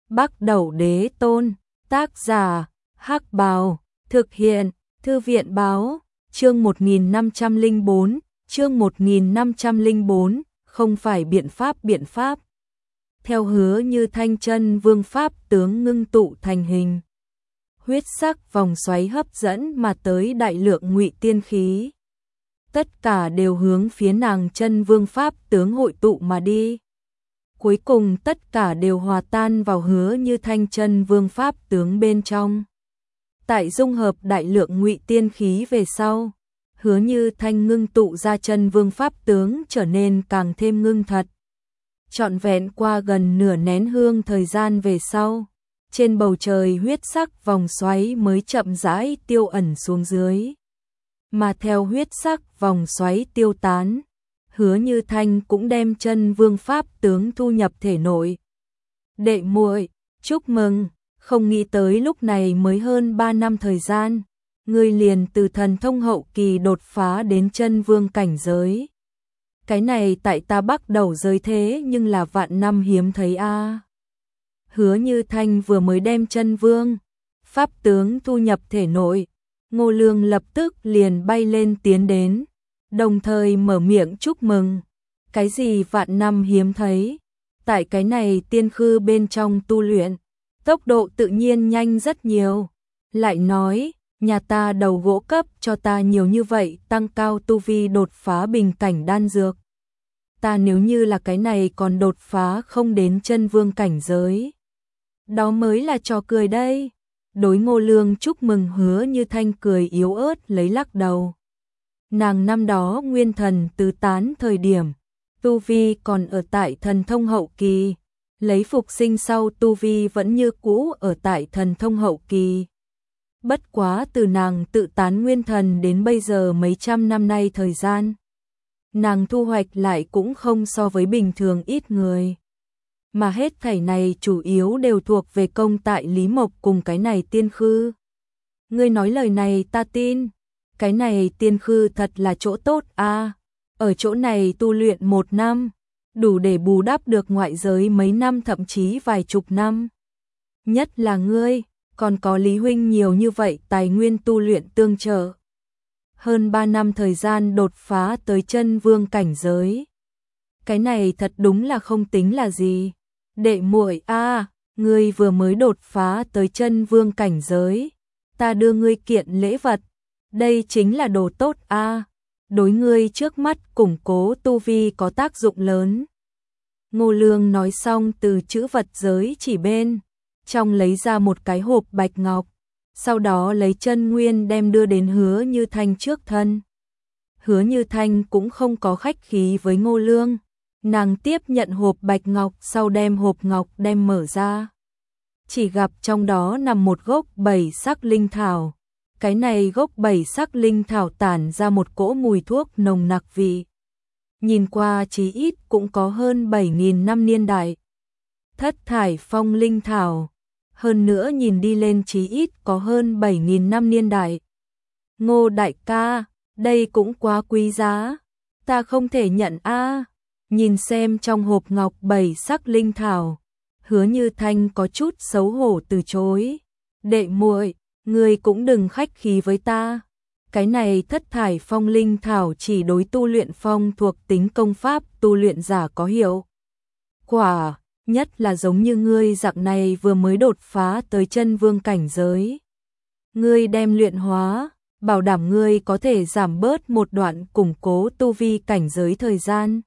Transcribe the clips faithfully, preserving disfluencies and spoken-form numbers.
Bắc Đẩu Đế Tôn, tác giả, Hắc Bào, thực hiện, Thư viện Báo, chương một nghìn năm trăm lẻ bốn, chương một nghìn năm trăm lẻ bốn, không phải biện pháp biện pháp. Theo hứa Như Thanh chân vương pháp tướng ngưng tụ thành hình. Huyết sắc vòng xoáy hấp dẫn mà tới đại lượng ngụy tiên khí. Tất cả đều hướng phía nàng chân vương pháp tướng hội tụ mà đi. Cuối cùng tất cả đều hòa tan vào hứa Như Thanh chân vương pháp tướng bên trong. Tại dung hợp đại lượng ngụy tiên khí về sau, hứa Như Thanh ngưng tụ ra chân vương pháp tướng trở nên càng thêm ngưng thật. Trọn vẹn qua gần nửa nén hương thời gian về sau, trên bầu trời huyết sắc vòng xoáy mới chậm rãi tiêu ẩn xuống dưới. Mà theo huyết sắc vòng xoáy tiêu tán, hứa Như Thanh cũng đem chân vương pháp tướng thu nhập thể nội. Đệ muội, chúc mừng, không nghĩ tới lúc này mới hơn ba năm thời gian, ngươi liền từ thần thông hậu kỳ đột phá đến chân vương cảnh giới. Cái này tại ta Bắc Đẩu giới thế nhưng là vạn năm hiếm thấy a. À. Hứa Như Thanh vừa mới đem chân vương pháp tướng thu nhập thể nội, Ngô Lương lập tức liền bay lên tiến đến, đồng thời mở miệng chúc mừng. Cái gì vạn năm hiếm thấy? Tại cái này tiên khư bên trong tu luyện, tốc độ tự nhiên nhanh rất nhiều. Lại nói, nhà ta đầu gỗ cấp cho ta nhiều như vậy, tăng cao tu vi đột phá bình cảnh đan dược. Ta nếu như là cái này còn đột phá không đến chân vương cảnh giới, đó mới là trò cười đây. Đối Ngô Lương chúc mừng hứa Như Thanh cười yếu ớt lấy lắc đầu. Nàng năm đó nguyên thần tứ tán thời điểm, tu vi còn ở tại thần thông hậu kỳ, lấy phục sinh sau tu vi vẫn như cũ ở tại thần thông hậu kỳ. Bất quá từ nàng tự tán nguyên thần đến bây giờ mấy trăm năm nay thời gian, nàng thu hoạch lại cũng không so với bình thường ít người. Mà hết thảy này chủ yếu đều thuộc về công tại Lý Mộc cùng cái này tiên khư. Ngươi nói lời này ta tin, cái này tiên khư thật là chỗ tốt a. À, ở chỗ này tu luyện một năm, đủ để bù đắp được ngoại giới mấy năm thậm chí vài chục năm. Nhất là ngươi, còn có Lý huynh nhiều như vậy tài nguyên tu luyện tương trợ. Hơn ba năm thời gian đột phá tới chân vương cảnh giới. Cái này thật đúng là không tính là gì. Đệ muội a, à, ngươi vừa mới đột phá tới chân vương cảnh giới, ta đưa ngươi kiện lễ vật, đây chính là đồ tốt a, à, đối ngươi trước mắt củng cố tu vi có tác dụng lớn. Ngô Lương nói xong từ chữ vật giới chỉ bên trong lấy ra một cái hộp bạch ngọc, sau đó lấy chân nguyên đem đưa đến hứa Như Thanh trước thân. Hứa Như Thanh cũng không có khách khí với Ngô Lương. Nàng tiếp nhận hộp bạch ngọc sau đem hộp ngọc đem mở ra. Chỉ gặp trong đó nằm một gốc bảy sắc linh thảo. Cái này gốc bảy sắc linh thảo tản ra một cỗ mùi thuốc nồng nặc vị. Nhìn qua chí ít cũng có hơn bảy nghìn năm niên đại. Thất thải phong linh thảo. Hơn nữa nhìn đi lên chí ít có hơn bảy nghìn năm niên đại. Ngô đại ca, đây cũng quá quý giá. Ta không thể nhận a. À. Nhìn xem trong hộp ngọc bảy sắc linh thảo, hứa Như Thanh có chút xấu hổ từ chối. Đệ muội, ngươi cũng đừng khách khí với ta. Cái này thất thải phong linh thảo chỉ đối tu luyện phong thuộc tính công pháp tu luyện giả có hiệu quả, nhất là giống như ngươi dạng này vừa mới đột phá tới chân vương cảnh giới. Ngươi đem luyện hóa, bảo đảm ngươi có thể giảm bớt một đoạn củng cố tu vi cảnh giới thời gian.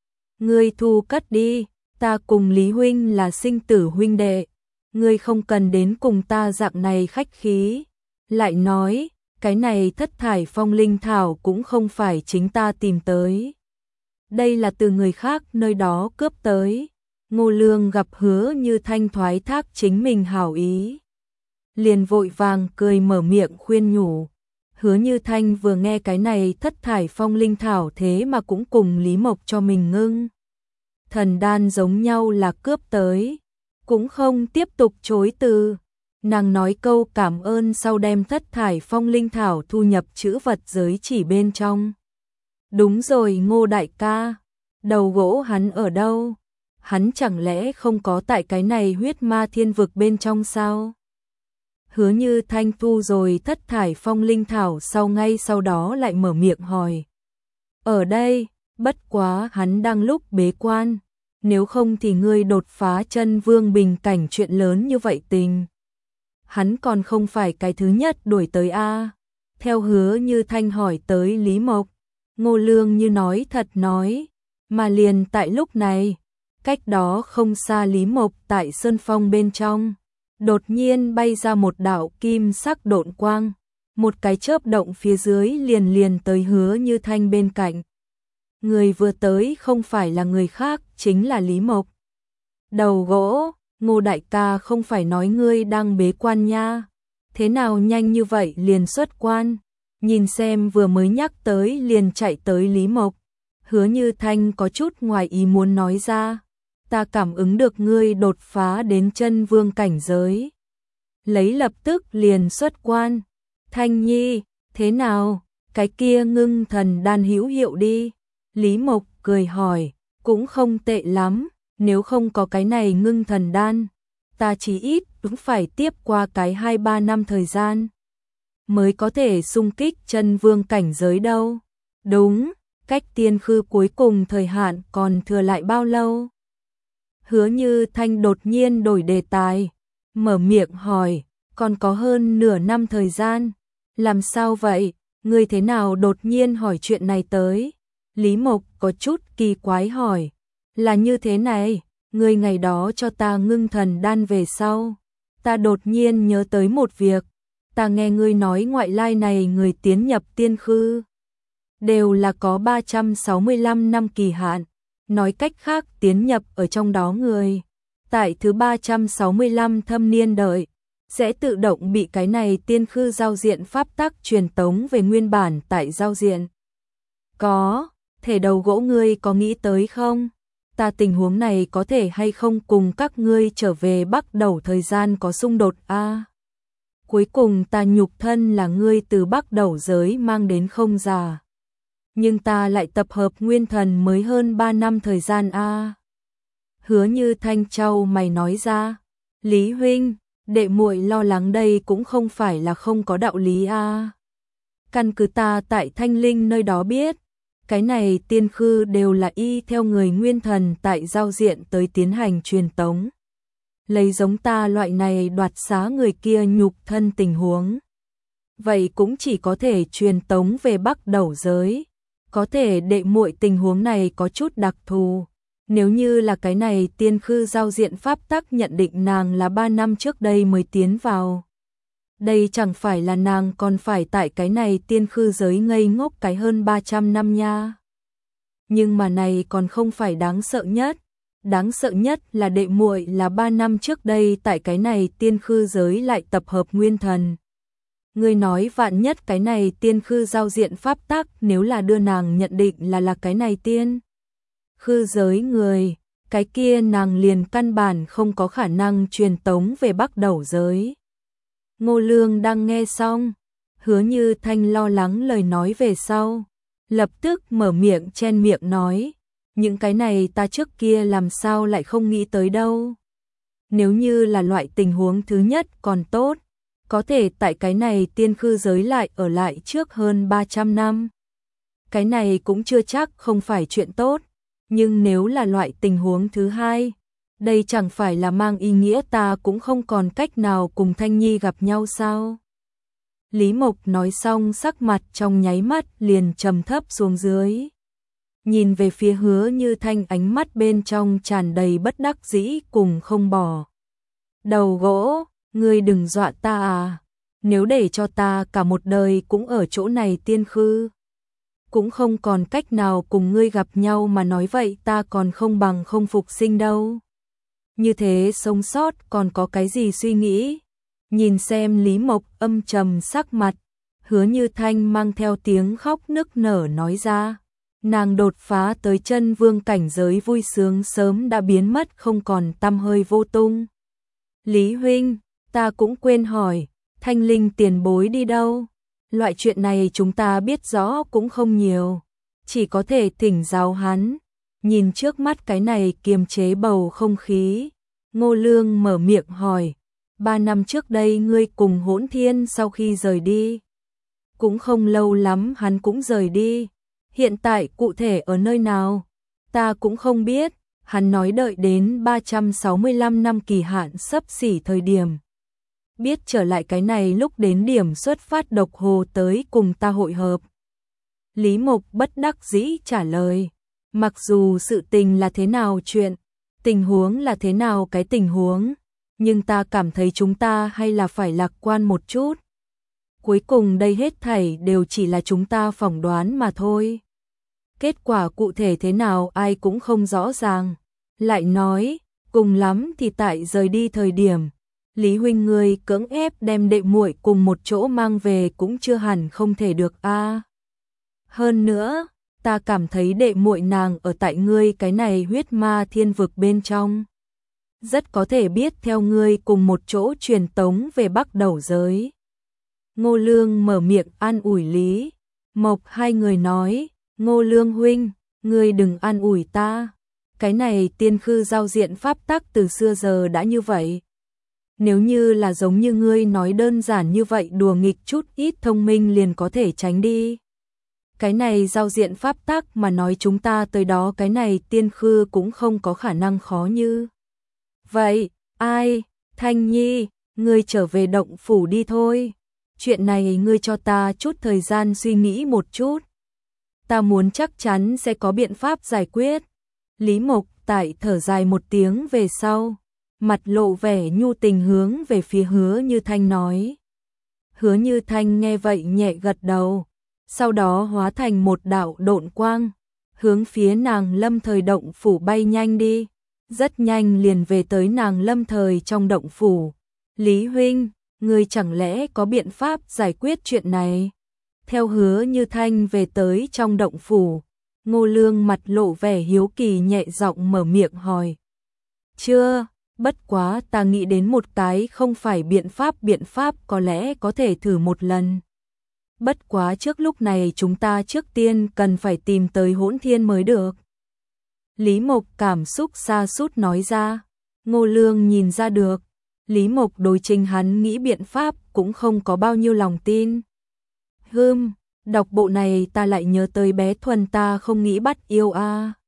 Ngươi thu cất đi, ta cùng Lý huynh là sinh tử huynh đệ, ngươi không cần đến cùng ta dạng này khách khí. Lại nói, cái này thất thải phong linh thảo cũng không phải chính ta tìm tới. Đây là từ người khác nơi đó cướp tới. Ngô Lương gặp hứa Như Thanh thoái thác chính mình hảo ý, liền vội vàng cười mở miệng khuyên nhủ. Hứa Như Thanh vừa nghe cái này thất thải phong linh thảo thế mà cũng cùng Lý Mộc cho mình ngưng thần đan giống nhau là cướp tới, cũng không tiếp tục chối từ. Nàng nói câu cảm ơn sau đem thất thải phong linh thảo thu nhập chữ vật giới chỉ bên trong. Đúng rồi Ngô đại ca, đầu gỗ hắn ở đâu? hắn chẳng lẽ không có tại cái này huyết ma thiên vực bên trong sao? Hứa Như Thanh thu rồi thất thải phong linh thảo sau ngay sau đó lại mở miệng hỏi. Ở đây, bất quá hắn đang lúc bế quan, nếu không thì ngươi đột phá chân vương bình cảnh chuyện lớn như vậy tình. Hắn còn không phải cái thứ nhất đuổi tới a. Theo Hứa Như Thanh hỏi tới Lý Mộc, Ngô Lương như nói thật nói, mà liền tại lúc này, cách đó không xa Lý Mộc tại sơn phong bên trong, đột nhiên bay ra một đạo kim sắc độn quang, một cái chớp động phía dưới liền liền tới Hứa Như Thanh bên cạnh. Người vừa tới không phải là người khác, chính là Lý Mộc. Đầu gỗ, Ngô đại ca không phải nói ngươi đang bế quan nha, thế nào nhanh như vậy liền xuất quan, nhìn xem vừa mới nhắc tới liền chạy tới Lý Mộc. Hứa Như Thanh có chút ngoài ý muốn nói ra, ta cảm ứng được ngươi đột phá đến chân vương cảnh giới. Lấy lập tức liền xuất quan. Thanh Nhi, thế nào, cái kia ngưng thần đan hữu hiệu đi. Lý Mộc cười hỏi, cũng không tệ lắm, nếu không có cái này ngưng thần đan, ta chỉ ít cũng phải tiếp qua cái hai ba năm thời gian mới có thể xung kích chân vương cảnh giới đâu. Đúng, cách tiên khư cuối cùng thời hạn còn thừa lại bao lâu? Hứa Như Thanh đột nhiên đổi đề tài, mở miệng hỏi, còn có hơn nửa năm thời gian. Làm sao vậy? Ngươi thế nào đột nhiên hỏi chuyện này tới? Lý Mộc có chút kỳ quái hỏi, là như thế này, ngươi ngày đó cho ta ngưng thần đan về sau, ta đột nhiên nhớ tới một việc, ta nghe ngươi nói ngoại lai này người tiến nhập tiên khư đều là có ba trăm sáu mươi lăm năm kỳ hạn, nói cách khác tiến nhập ở trong đó người, tại thứ ba trăm sáu mươi lăm thâm niên đợi, sẽ tự động bị cái này tiên khư giao diện pháp tắc truyền tống về nguyên bản tại giao diện. Có, thể đầu gỗ ngươi có nghĩ tới không? Ta tình huống này có thể hay không cùng các ngươi trở về bắt đầu thời gian có xung đột a? À, cuối cùng ta nhục thân là ngươi từ bắt đầu giới mang đến không già. Nhưng ta lại tập hợp nguyên thần mới hơn ba năm thời gian a. À, Hứa Như Thanh trao mày nói ra, Lý huynh, đệ muội lo lắng đây cũng không phải là không có đạo lý a. À, căn cứ ta tại Thanh Linh nơi đó biết, cái này tiên khư đều là y theo người nguyên thần tại giao diện tới tiến hành truyền tống. Lấy giống ta loại này đoạt xá người kia nhục thân tình huống. Vậy cũng chỉ có thể truyền tống về Bắc Đầu giới. Có thể đệ muội tình huống này có chút đặc thù. Nếu như là cái này tiên khư giao diện pháp tắc nhận định nàng là ba năm trước đây mới tiến vào. Đây chẳng phải là nàng còn phải tại cái này tiên khư giới ngây ngốc cái hơn ba trăm năm nha. Nhưng mà này còn không phải đáng sợ nhất. Đáng sợ nhất là đệ muội là ba năm trước đây tại cái này tiên khư giới lại tập hợp nguyên thần. Ngươi nói vạn nhất cái này tiên khư giao diện pháp tắc nếu là đưa nàng nhận định là là cái này tiên khư giới người, cái kia nàng liền căn bản không có khả năng truyền tống về Bắc Đầu giới. Ngô Lương đang nghe xong, Hứa Như Thanh lo lắng lời nói về sau, lập tức mở miệng chen miệng nói, những cái này ta trước kia làm sao lại không nghĩ tới đâu. Nếu như là loại tình huống thứ nhất còn tốt, có thể tại cái này tiên khư giới lại ở lại trước hơn ba trăm năm. Cái này cũng chưa chắc không phải chuyện tốt, nhưng nếu là loại tình huống thứ hai, đây chẳng phải là mang ý nghĩa ta cũng không còn cách nào cùng Thanh Nhi gặp nhau sao? Lý Mộc nói xong sắc mặt trong nháy mắt liền trầm thấp xuống dưới. Nhìn về phía Hứa Như Thanh ánh mắt bên trong tràn đầy bất đắc dĩ cùng không bỏ. Đầu gỗ, ngươi đừng dọa ta à, nếu để cho ta cả một đời cũng ở chỗ này tiên khư, cũng không còn cách nào cùng ngươi gặp nhau mà nói vậy ta còn không bằng không phục sinh đâu. Như thế sống sót còn có cái gì suy nghĩ? Nhìn xem Lý Mộc âm trầm sắc mặt, Hứa Như Thanh mang theo tiếng khóc nức nở nói ra, nàng đột phá tới chân vương cảnh giới vui sướng sớm đã biến mất không còn tăm hơi vô tung. Lý huynh, ta cũng quên hỏi, Thanh Linh tiền bối đi đâu? Loại chuyện này chúng ta biết rõ cũng không nhiều, chỉ có thể thỉnh giáo hắn. Nhìn trước mắt cái này kiềm chế bầu không khí, Ngô Lương mở miệng hỏi, ba năm trước đây ngươi cùng Hỗn Thiên sau khi rời đi. Cũng không lâu lắm hắn cũng rời đi, hiện tại cụ thể ở nơi nào, ta cũng không biết, hắn nói đợi đến ba trăm sáu mươi lăm năm kỳ hạn sắp xỉ thời điểm. Biết trở lại cái này lúc đến điểm xuất phát Độc Hồ tới cùng ta hội hợp. Lý Mộc bất đắc dĩ trả lời, mặc dù sự tình là thế nào chuyện, tình huống là thế nào cái tình huống, nhưng ta cảm thấy chúng ta hay là phải lạc quan một chút. Cuối cùng đây hết thảy đều chỉ là chúng ta phỏng đoán mà thôi. Kết quả cụ thể thế nào ai cũng không rõ ràng. Lại nói, cùng lắm thì tại rời đi thời điểm, Lý huynh ngươi cưỡng ép đem đệ muội cùng một chỗ mang về cũng chưa hẳn không thể được a. Hơn nữa, ta cảm thấy đệ muội nàng ở tại ngươi cái này huyết ma thiên vực bên trong. Rất có thể biết theo ngươi cùng một chỗ truyền tống về Bắc Đầu giới. Ngô Lương mở miệng an ủi Lý Mộc, hai người nói, Ngô Lương huynh, ngươi đừng an ủi ta. Cái này tiên khư giao diện pháp tắc từ xưa giờ đã như vậy. Nếu như là giống như ngươi nói đơn giản như vậy đùa nghịch chút ít thông minh liền có thể tránh đi. Cái này giao diện pháp tắc mà nói chúng ta tới đó cái này tiên khư cũng không có khả năng khó như. Vậy, ai, Thanh Nhi, ngươi trở về động phủ đi thôi. Chuyện này ngươi cho ta chút thời gian suy nghĩ một chút. Ta muốn chắc chắn sẽ có biện pháp giải quyết. Lý Mộc tại thở dài một tiếng về sau, mặt lộ vẻ nhu tình hướng về phía Hứa Như Thanh nói. Hứa Như Thanh nghe vậy nhẹ gật đầu, sau đó hóa thành một đạo độn quang, hướng phía nàng Lâm Thời động phủ bay nhanh đi, rất nhanh liền về tới nàng Lâm Thời trong động phủ. Lý huynh, ngươi chẳng lẽ có biện pháp giải quyết chuyện này? Theo Hứa Như Thanh về tới trong động phủ, Ngô Lương mặt lộ vẻ hiếu kỳ nhẹ giọng mở miệng hỏi. Chưa, bất quá ta nghĩ đến một cái không phải biện pháp biện pháp có lẽ có thể thử một lần. Bất quá trước lúc này chúng ta trước tiên cần phải tìm tới Hỗn Thiên mới được. Lý Mộc cảm xúc sa sút nói ra. Ngô Lương nhìn ra được, Lý Mộc đối chính hắn nghĩ biện pháp cũng không có bao nhiêu lòng tin. Hừm, đọc bộ này ta lại nhớ tới bé Thuần ta không nghĩ bắt yêu a.